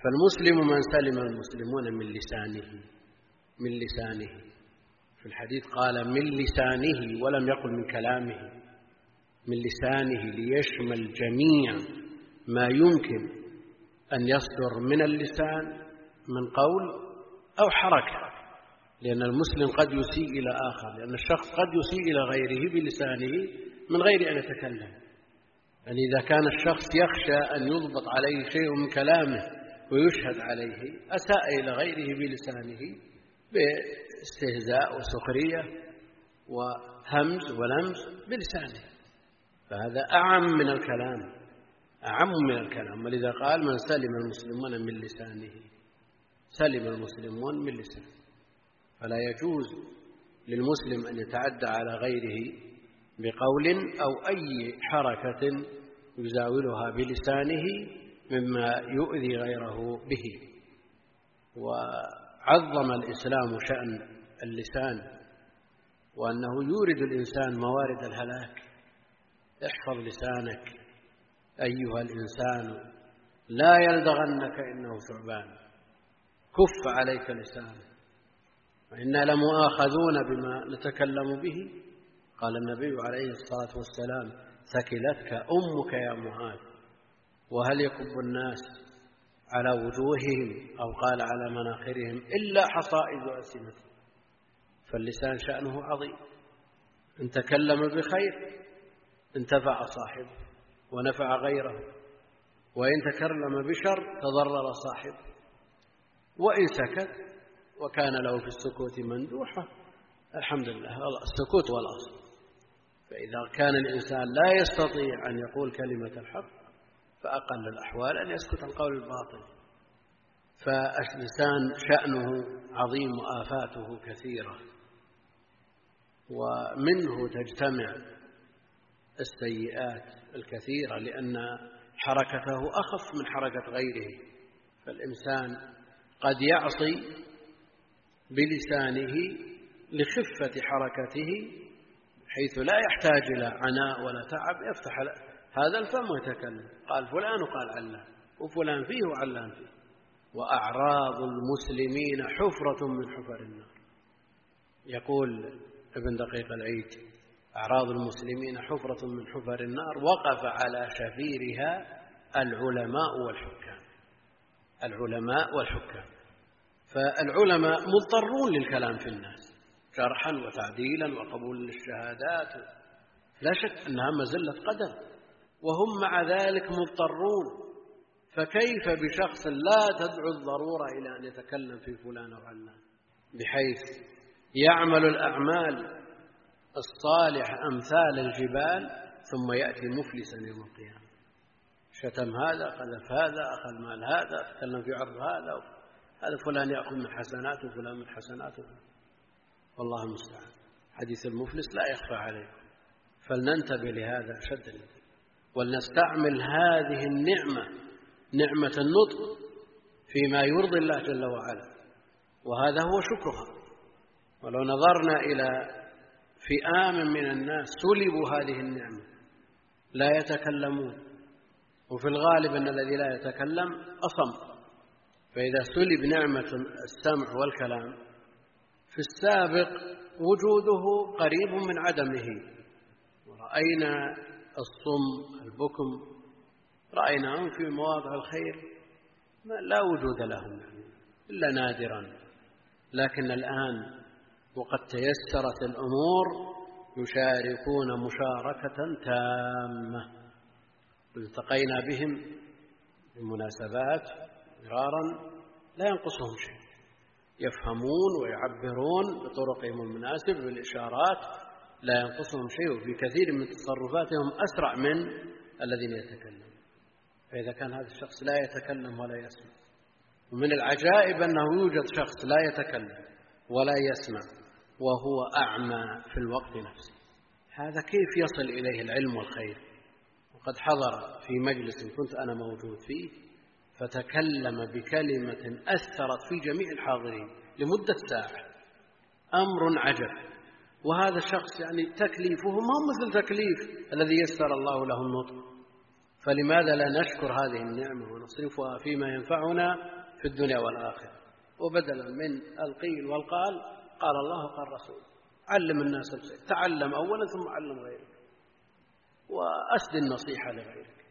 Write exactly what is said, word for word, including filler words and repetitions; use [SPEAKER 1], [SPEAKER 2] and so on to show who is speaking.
[SPEAKER 1] فالمسلم من سلم المسلمون من لسانه من لسانه في الحديث قال من لسانه ولم يقل من كلامه، من لسانه ليشمل جميع ما يمكن أن يصدر من اللسان من قول أو حركة، لأن المسلم قد يسيء إلى آخر، لأن الشخص قد يسيء إلى غيره بلسانه من غير أن يتكلم. يعني إذا كان الشخص يخشى أن يضبط عليه شيء من كلامه ويشهد عليه، أساء إلى غيره بلسانه باستهزاء وسخرية وهمز ولمز بلسانه، فهذا أعم من الكلام، أعم من الكلام. ولذا قال من سلم المسلمون من لسانه، سلم المسلمون من لسانه. فلا يجوز للمسلم أن يتعدى على غيره بقول أو أي حركة يزاولها بلسانه مما يؤذي غيره به. وعظم الإسلام شأن اللسان، وأنه يورد الإنسان موارد الهلاك. احفظ لسانك أيها الإنسان لا يلدغنك إنه ثعبان، كف عليك لسانك وإنا لمؤاخذون بما نتكلم به. قال النبي عليه الصلاة والسلام ثكلتك أمك يا معاذ، وهل يكب الناس على وجوههم أو قال على مناخرهم إلا حصائد ألسنتهم. فاللسان شأنه عظيم، إن تكلم بخير انتفع صاحبه ونفع غيره، وإن تكلم بشر تضرر صاحبه، وإن سكت وكان له في السكوت مندوحة الحمد لله، السكوت والأصل. فإذا كان الإنسان لا يستطيع أن يقول كلمة الحق فأقل الأحوال أن يسكت عن قول الباطل. فاللسان شأنه عظيم وآفاته كثيرة، ومنه تجتمع السيئات الكثيرة، لأن حركته أخف من حركة غيره. فالإنسان قد يعصي بلسانه لخفة حركته حيث لا يحتاج إلى عناء ولا تعب، يفتح هذا الفم ويتكلم، قال فلان وقال علان، وفلان فيه وعلان فيه. وأعراض المسلمين حفرة من حفر النار. يقول ابن دقيق العيد أعراض المسلمين حفرة من حفر النار وقف على شفيرها العلماء والحكام. العلماء والحكام، فالعلماء مضطرون للكلام في الناس شرحا وتعديلا وقبول للشهادات، لا شك أنها مزلة قدر، وهم مع ذلك مضطرون. فكيف بشخص لا تدعو الضرورة إلى أن يتكلم في فلان وعلان، بحيث يعمل الأعمال الصالح أمثال الجبال ثم يأتي مفلسا يوم القيامة، شتم هذا، قذف هذا، أخذ مال هذا، تكلم في عرض هذا، هذا فلان يأخذ من حسناته وفلان من حسناته، والله المستعان. حديث المفلس لا يخفى عليكم، فلننتبه لهذا شد الانتباه، ولنستعمل هذه النعمة، نعمة النطق، فيما يرضي الله جل وعلا، وهذا هو شكرها. ولو نظرنا إلى فئام من الناس سلبوا هذه النعمة لا يتكلمون، وفي الغالب أن الذي لا يتكلم أصم. فإذا سلب نعمة السمع والكلام في السابق وجوده قريب من عدمه، ورأينا الصم البكم رأيناهم في مواضع الخير ما لا وجود لهم إلا نادرا، لكن الآن وقد تيسرت الأمور يشاركون مشاركة تامة. التقينا بهم في مناسبات مرارا لا ينقصهم شيء، يفهمون ويعبرون بطرقهم المناسب بالإشارات، لا ينقصهم شيء، وفي كثير من تصرفاتهم أسرع من الذين يتكلمون. فإذا كان هذا الشخص لا يتكلم ولا يسمع، ومن العجائب أنه يوجد شخص لا يتكلم ولا يسمع وهو أعمى في الوقت نفسه، هذا كيف يصل إليه العلم والخير؟ وقد حضر في مجلس كنت أنا موجود فيه فتكلم بكلمة أثرت في جميع الحاضرين لمدة ساعة، أمر عجب. وهذا الشخص يعني تكليفه ما مثل تكليف الذي يسر الله له النطق، فلماذا لا نشكر هذه النعمة ونصرفها فيما ينفعنا في الدنيا والآخرة؟ وبدلا من القيل والقال قال الله قال رسول. علم الناس الخير، تعلم أولا ثم علم غيرك، وأسد النصيحة لغيرك.